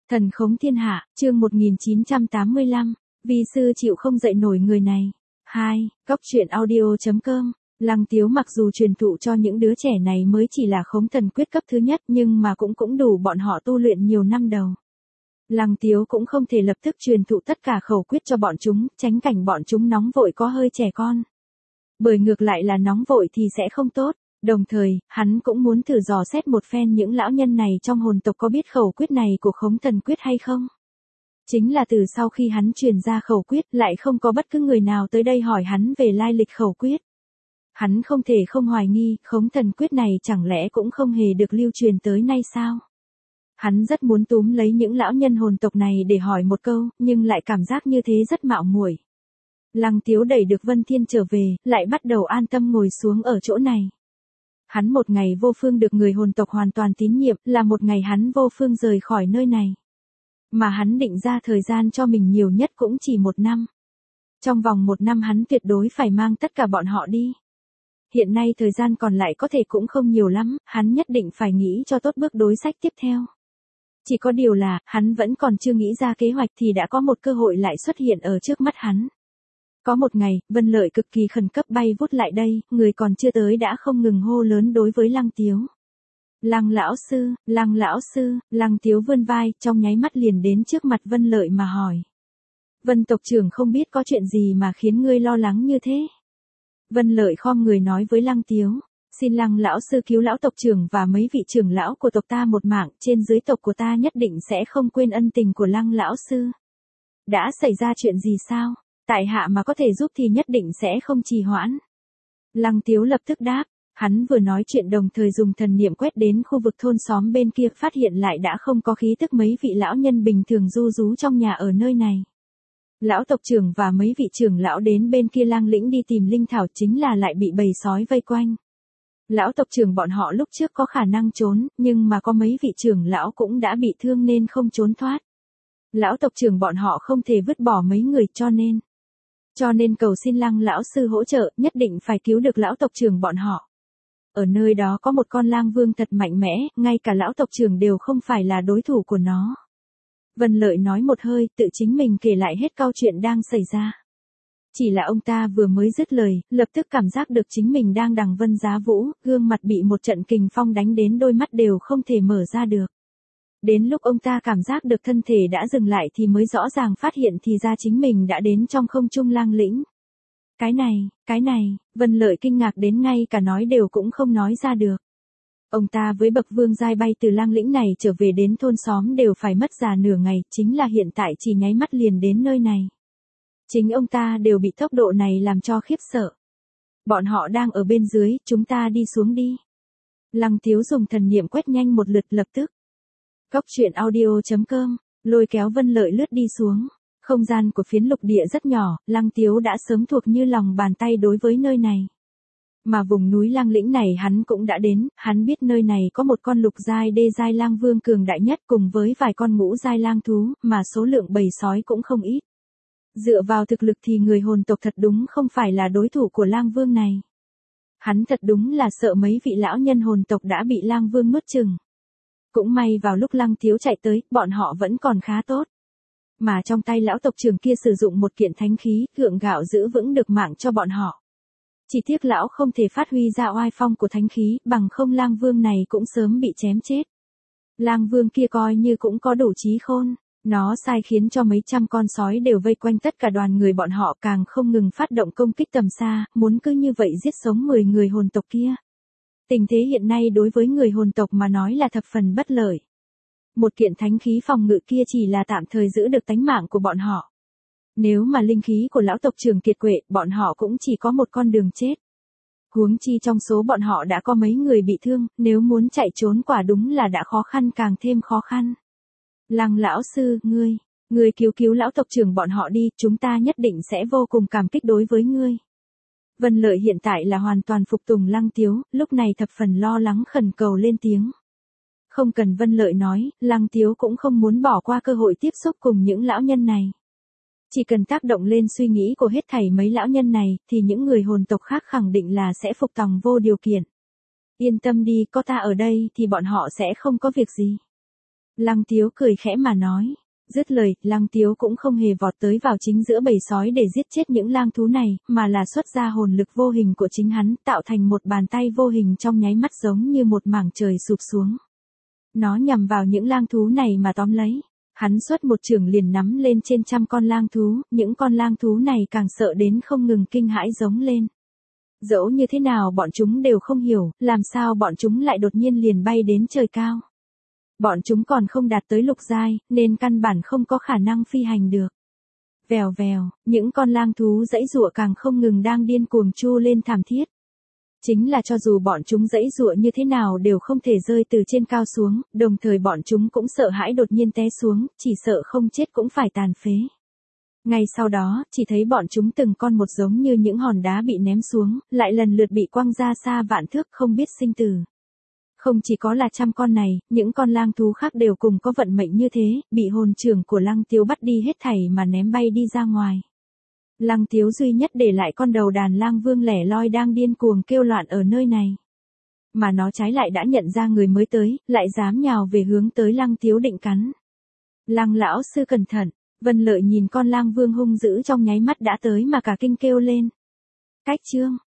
Thần khống thiên hạ, chương 1985, vi sư chịu không dậy nổi người này. 2. Góc truyện audio.com. Lăng Tiếu mặc dù truyền thụ cho những đứa trẻ này mới chỉ là khống thần quyết cấp thứ nhất nhưng mà cũng đủ bọn họ tu luyện nhiều năm đầu. Lăng Tiếu cũng không thể lập tức truyền thụ tất cả khẩu quyết cho bọn chúng, tránh cảnh bọn chúng nóng vội có hơi trẻ con. Bởi ngược lại là nóng vội thì sẽ không tốt. Đồng thời, hắn cũng muốn thử dò xét một phen những lão nhân này trong hồn tộc có biết khẩu quyết này của khống thần quyết hay không. Chính là từ sau khi hắn truyền ra khẩu quyết lại không có bất cứ người nào tới đây hỏi hắn về lai lịch khẩu quyết. Hắn không thể không hoài nghi, khống thần quyết này chẳng lẽ cũng không hề được lưu truyền tới nay sao? Hắn rất muốn túm lấy những lão nhân hồn tộc này để hỏi một câu, nhưng lại cảm giác như thế rất mạo muội. Lăng Tiếu đẩy được Vân Thiên trở về, lại bắt đầu an tâm ngồi xuống ở chỗ này. Hắn một ngày vô phương được người hồn tộc hoàn toàn tín nhiệm, là một ngày hắn vô phương rời khỏi nơi này. Mà hắn định ra thời gian cho mình nhiều nhất cũng chỉ 1 năm. Trong vòng 1 năm hắn tuyệt đối phải mang tất cả bọn họ đi. Hiện nay thời gian còn lại có thể cũng không nhiều lắm, hắn nhất định phải nghĩ cho tốt bước đối sách tiếp theo. Chỉ có điều là, hắn vẫn còn chưa nghĩ ra kế hoạch thì đã có một cơ hội lại xuất hiện ở trước mắt hắn. Có một ngày, Vân Lợi cực kỳ khẩn cấp bay vút lại đây, người còn chưa tới đã không ngừng hô lớn đối với Lăng Tiếu. Lăng lão sư, Lăng Tiếu vươn vai, trong nháy mắt liền đến trước mặt Vân Lợi mà hỏi. Vân tộc trưởng không biết có chuyện gì mà khiến ngươi lo lắng như thế. Vân Lợi khom người nói với Lăng Tiếu, xin Lăng lão sư cứu lão tộc trưởng và mấy vị trưởng lão của tộc ta một mạng, trên dưới tộc của ta nhất định sẽ không quên ân tình của Lăng lão sư. Đã xảy ra chuyện gì sao? Tại hạ mà có thể giúp thì nhất định sẽ không trì hoãn. Lăng Tiếu lập tức đáp, hắn vừa nói chuyện đồng thời dùng thần niệm quét đến khu vực thôn xóm bên kia, phát hiện lại đã không có khí tức mấy vị lão nhân bình thường ru rú trong nhà ở nơi này. Lão tộc trưởng và mấy vị trưởng lão đến bên kia lang lĩnh đi tìm linh thảo, chính là lại bị bầy sói vây quanh. Lão tộc trưởng bọn họ lúc trước có khả năng trốn, nhưng mà có mấy vị trưởng lão cũng đã bị thương nên không trốn thoát. Lão tộc trưởng bọn họ không thể vứt bỏ mấy người cho nên cầu xin Lăng lão sư hỗ trợ, nhất định phải cứu được lão tộc trưởng bọn họ. Ở nơi đó có một con lang vương thật mạnh mẽ, ngay cả lão tộc trưởng đều không phải là đối thủ của nó. Vân Lợi nói một hơi, tự chính mình kể lại hết câu chuyện đang xảy ra. Chỉ là ông ta vừa mới dứt lời, lập tức cảm giác được chính mình đang đằng vân giá vũ, gương mặt bị một trận kình phong đánh đến đôi mắt đều không thể mở ra được. Đến lúc ông ta cảm giác được thân thể đã dừng lại thì mới rõ ràng phát hiện thì ra chính mình đã đến trong không trung lang lĩnh. Cái này, Vân Lợi kinh ngạc đến ngay cả nói đều cũng không nói ra được. Ông ta với bậc vương giai bay từ lang lĩnh này trở về đến thôn xóm đều phải mất già nửa ngày, chính là hiện tại chỉ nháy mắt liền đến nơi này. Chính ông ta đều bị tốc độ này làm cho khiếp sợ. Bọn họ đang ở bên dưới, chúng ta đi xuống đi. Lăng Tiếu dùng thần niệm quét nhanh một lượt lập tức. Góc truyện audio.com, lôi kéo Vân Lợi lướt đi xuống. Không gian của phiến lục địa rất nhỏ, Lăng Tiếu đã sớm thuộc như lòng bàn tay đối với nơi này. Mà vùng núi lang lĩnh này hắn cũng đã đến, hắn biết nơi này có một con lục giai đê giai lang vương cường đại nhất cùng với vài con ngũ giai lang thú, mà số lượng bầy sói cũng không ít. Dựa vào thực lực thì người hồn tộc thật đúng không phải là đối thủ của lang vương này. Hắn thật đúng là sợ mấy vị lão nhân hồn tộc đã bị lang vương nuốt chửng. Cũng may vào lúc Lăng Tiếu chạy tới, bọn họ vẫn còn khá tốt. Mà trong tay lão tộc trưởng kia sử dụng một kiện thánh khí, gượng gạo giữ vững được mạng cho bọn họ. Chỉ tiếc lão không thể phát huy ra oai phong của thánh khí, bằng không lang vương này cũng sớm bị chém chết. Lang vương kia coi như cũng có đủ trí khôn. Nó sai khiến cho mấy trăm con sói đều vây quanh tất cả đoàn người bọn họ, càng không ngừng phát động công kích tầm xa, muốn cứ như vậy giết sống 10 người hồn tộc kia. Tình thế hiện nay đối với người hồn tộc mà nói là thập phần bất lợi. Một kiện thánh khí phòng ngự kia chỉ là tạm thời giữ được tánh mạng của bọn họ. Nếu mà linh khí của lão tộc trưởng kiệt quệ, bọn họ cũng chỉ có một con đường chết. Huống chi trong số bọn họ đã có mấy người bị thương, nếu muốn chạy trốn quả đúng là đã khó khăn càng thêm khó khăn. Lăng lão sư, ngươi cứu lão tộc trưởng bọn họ đi, chúng ta nhất định sẽ vô cùng cảm kích đối với ngươi. Vân Lợi hiện tại là hoàn toàn phục tùng Lăng Tiếu, lúc này thập phần lo lắng khẩn cầu lên tiếng. Không cần Vân Lợi nói, Lăng Tiếu cũng không muốn bỏ qua cơ hội tiếp xúc cùng những lão nhân này. Chỉ cần tác động lên suy nghĩ của hết thảy mấy lão nhân này, thì những người hồn tộc khác khẳng định là sẽ phục tòng vô điều kiện. Yên tâm đi, có ta ở đây thì bọn họ sẽ không có việc gì. Lăng Tiếu cười khẽ mà nói. Dứt lời, Lăng Tiếu cũng không hề vọt tới vào chính giữa bầy sói để giết chết những lang thú này, mà là xuất ra hồn lực vô hình của chính hắn, tạo thành một bàn tay vô hình trong nháy mắt giống như một mảng trời sụp xuống. Nó nhằm vào những lang thú này mà tóm lấy. Hắn xuất một chưởng liền nắm lên trên trăm con lang thú, những con lang thú này càng sợ đến không ngừng kinh hãi giống lên. Dẫu như thế nào bọn chúng đều không hiểu, làm sao bọn chúng lại đột nhiên liền bay đến trời cao. Bọn chúng còn không đạt tới lục giai, nên căn bản không có khả năng phi hành được. Vèo vèo, những con lang thú dãy giụa càng không ngừng đang điên cuồng chu lên thảm thiết. Chính là cho dù bọn chúng dãy giụa như thế nào đều không thể rơi từ trên cao xuống, đồng thời bọn chúng cũng sợ hãi đột nhiên té xuống, chỉ sợ không chết cũng phải tàn phế. Ngay sau đó, chỉ thấy bọn chúng từng con một giống như những hòn đá bị ném xuống, lại lần lượt bị quăng ra xa vạn thước không biết sinh tử. Không chỉ có là trăm con này, những con lang thú khác đều cùng có vận mệnh như thế, bị hồn trưởng của Lăng Tiếu bắt đi hết thảy mà ném bay đi ra ngoài. Lăng Tiếu duy nhất để lại con đầu đàn lang vương lẻ loi đang điên cuồng kêu loạn ở nơi này. Mà nó trái lại đã nhận ra người mới tới, lại dám nhào về hướng tới Lăng Tiếu định cắn. Lăng lão sư cẩn thận, Vân Lợi nhìn con lang vương hung dữ trong nháy mắt đã tới mà cả kinh kêu lên. Cách chương